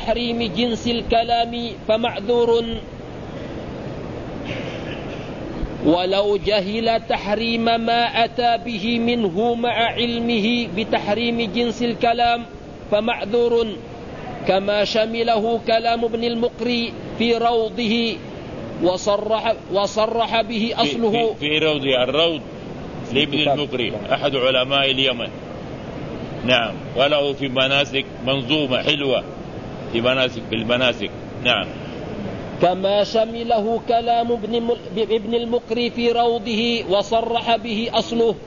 تحريم جنس الكلام فمعذور، ولو جهل تحريم ما أتى به منه مع علمه بتحريم جنس الكلام فمعذور، كما شمله كلام ابن المقري في روضه وصرح به أصله. في روضه، الروض لابن المقري أحد علماء اليمن، نعم، وله في مناسك منظومة حلوة في المناسك، نعم. كما شمله كلام ابن المقري في روضه وصرح به أصله.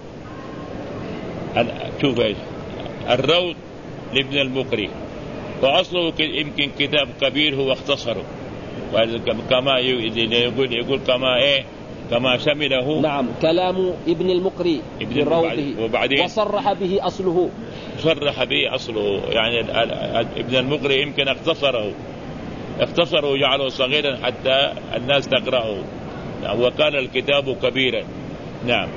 شوف ايش الروض لابن المقري، وأصله يمكن كتاب كبير هو اختصره، كما يقول كما شمله، نعم، كلام ابن المقري في روضه وصرح به أصله. صرح به أصله، يعني ابن المقري يمكن اختصره وجعله صغيرا حتى الناس تقرأه، وكان الكتاب كبيرا، نعم،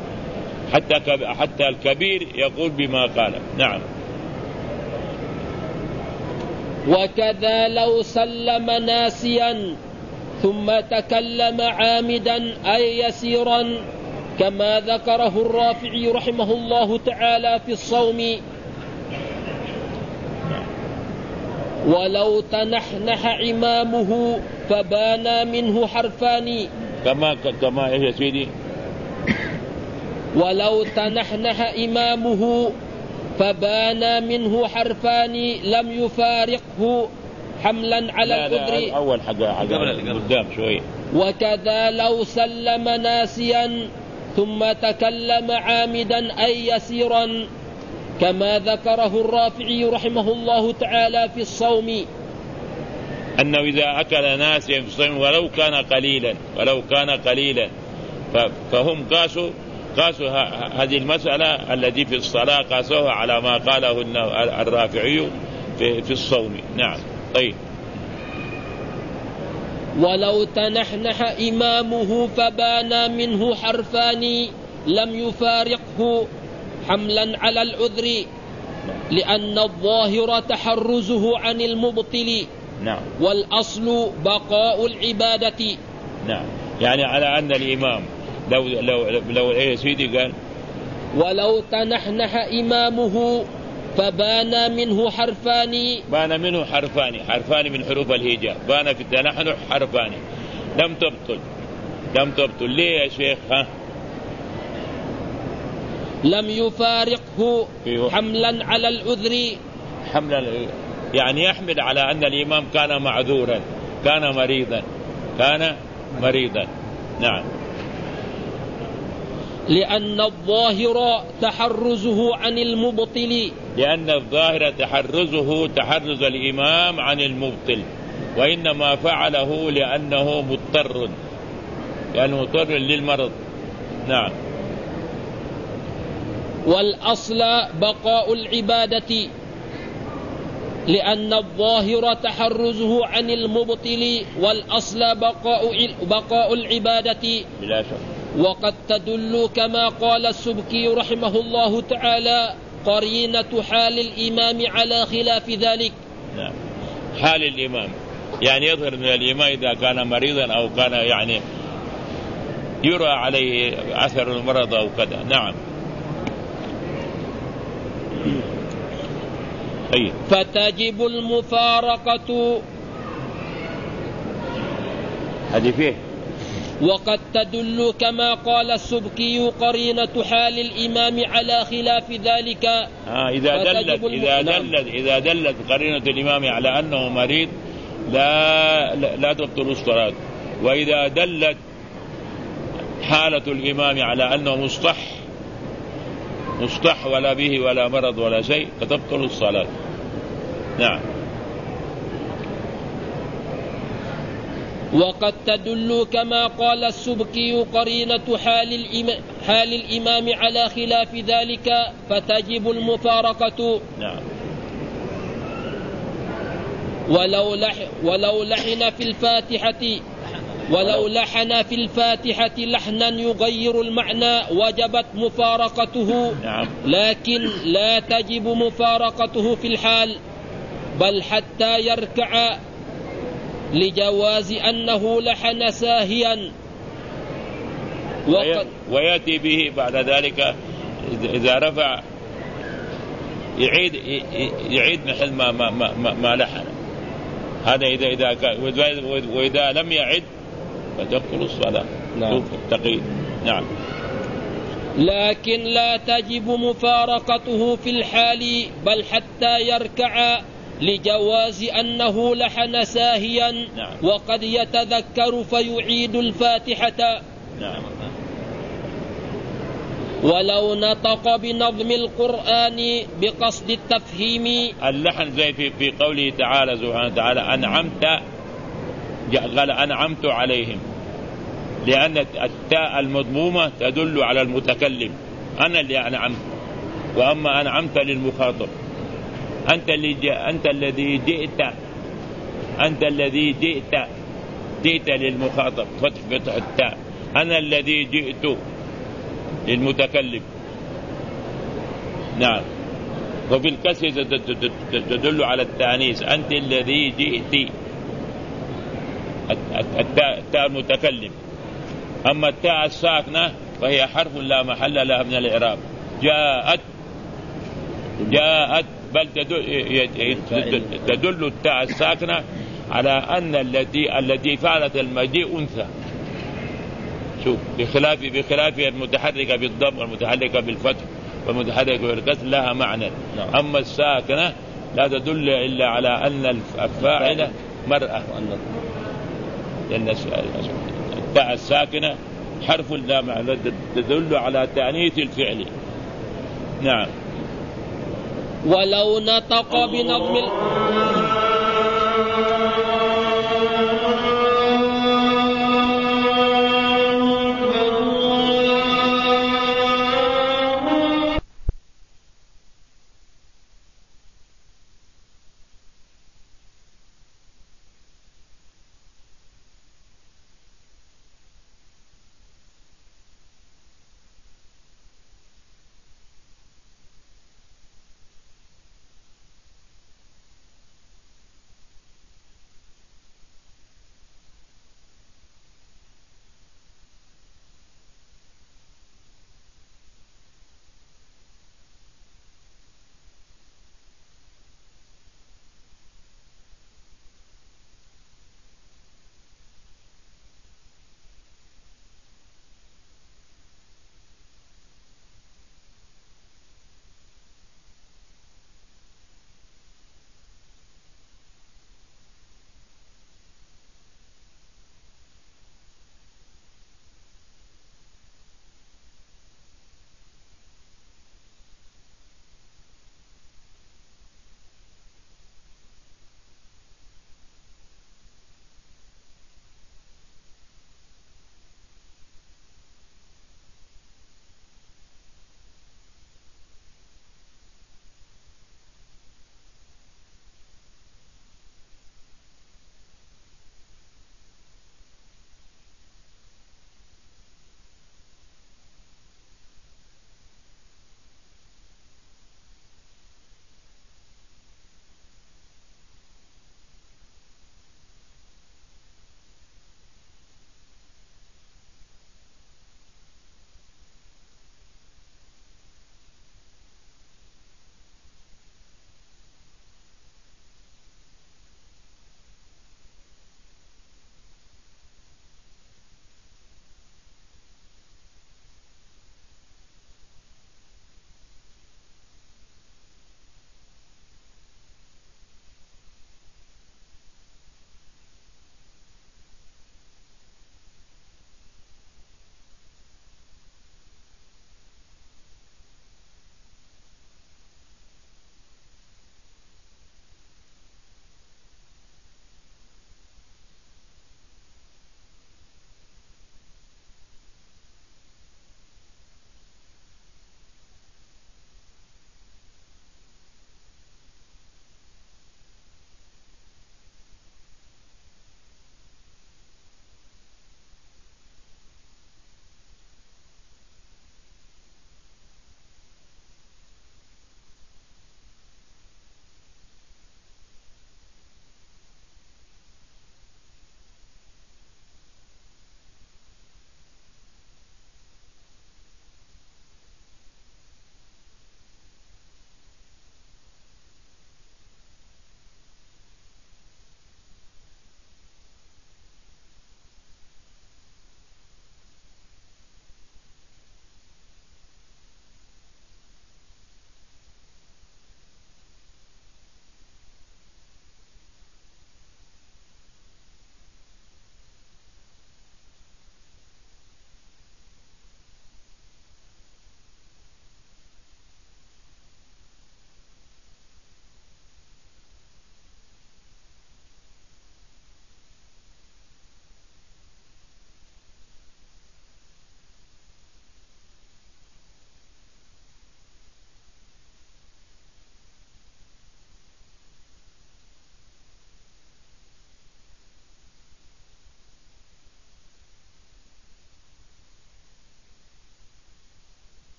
حتى الكبير يقول بما قال، نعم. وكذا لو سلم ناسيا ثم تكلم عامدا أي يسيرا، كما ذكره الرافعي رحمه الله تعالى في الصوم. ولو تنحنح إمامه فبان منه حرفان، كما يا سيدي، ولو تنحنح إمامه فبان منه حرفان لم يفارقه حملا على العذر. أول حاجة قدام شوي. وكذا لو سلم ناسيا ثم تكلم عامدا أي يسيرا، كما ذكره الرافعي رحمه الله تعالى في الصوم، أنه إذا أكل ناسيا في الصوم ولو كان قليلا فهم قاسوا هذه المسألة التي في الصلاة قاسوها على ما قاله الرافعي في الصوم، نعم. طيب. ولو تنحنح إمامه فبان منه حرفان لم يفارقه حملا على العذر، لأن الظاهر تحرزه عن المبطل، نعم، والأصل بقاء العبادة، نعم. يعني على أن الإمام لو إيه سيدي قال ولو تنحنح إمامه فبان منه حرفان، حرفان من حروف الهجاء، بان في التنحنح حرفان لم تبطل. ليه يا شيخ؟ لم يفارقه حملا على العذر، يعني يحمل على أن الإمام كان معذورا، كان مريضا، نعم. لأن الظاهر تحرزه عن المبطل، لأن الظاهر تحرز الإمام عن المبطل، وإنما فعله لأنه مضطر للمرض، نعم. والأصل بقاء العبادة، لأن الظاهر تحرزه عن المبطل، والأصل بقاء العبادة بلا شك. وقد تدل كما قال السبكي رحمه الله تعالى قرينة حال الإمام على خلاف ذلك. نعم، حال الإمام يعني يظهر أن الإمام إذا كان مريضا أو كان يعني يرى عليه أثر المرض أو كذا، نعم. أي. فتجب المفارقة، هذه فيه. وقد تدل كما قال السبكي قرينة حال الإمام على خلاف ذلك. إذا دلت قرينة الإمام على أنه مريض لا تبطل الصلاة، وإذا دلت حالة الإمام على أنه مصطح ولا به ولا مرض ولا شيء فتبطل الصلاة، نعم. وقد تدل كما قال السبكي قرينة حال الإمام على خلاف ذلك فتجب المفارقة، نعم. ولو لحن في الفاتحة لحنا يغير المعنى وجبت مفارقته، نعم. لكن لا تجب مفارقته في الحال، بل حتى يركع لجواز أنه لحن ساهيا. ويأتي به بعد ذلك إذا رفع يعيد مثل ما لحن. هذا إذا كان، وإذا لم يعد فتبطل الصلاة. نعم. التقييد. نعم. لكن لا تجب مفارقته في الحال، بل حتى يركع لجواز أنه لحن ساهيا. نعم. وقد يتذكر فيعيد الفاتحة. نعم. ولو نطق بنظم القرآن بقصد التفهيم. اللحن زي في قوله تعالى سبحانه وتعالى قال أنعمت عليهم، لأن التاء المضمومة تدل على المتكلم، أنا اللي أنعمت، وأما أنعمت للمخاطب، أنت الذي جئت للمخاطب، فتح التاء. أنا الذي جئت للمتكلم. نعم. وفي الكسر تدل على التأنيث، أنت الذي جئت، التاء المتكلم. أما التاء الساكنة فهي حرف لا محل لها من الإعراب. جاءت بل تدل التاء الساكنة على أن التي فعلت المجيء أنثى. شوف، بخلاف المتحركة بالضم والمتحركة بالفتح والمتحركة بالكسر لها معنى. أما الساكنة لا تدل إلا على أن الفاعلة مرأة، لأن التاء الساكنة حرف لا معنى تدل على تأنيث الفعل. نعم. ولو نطق بنظم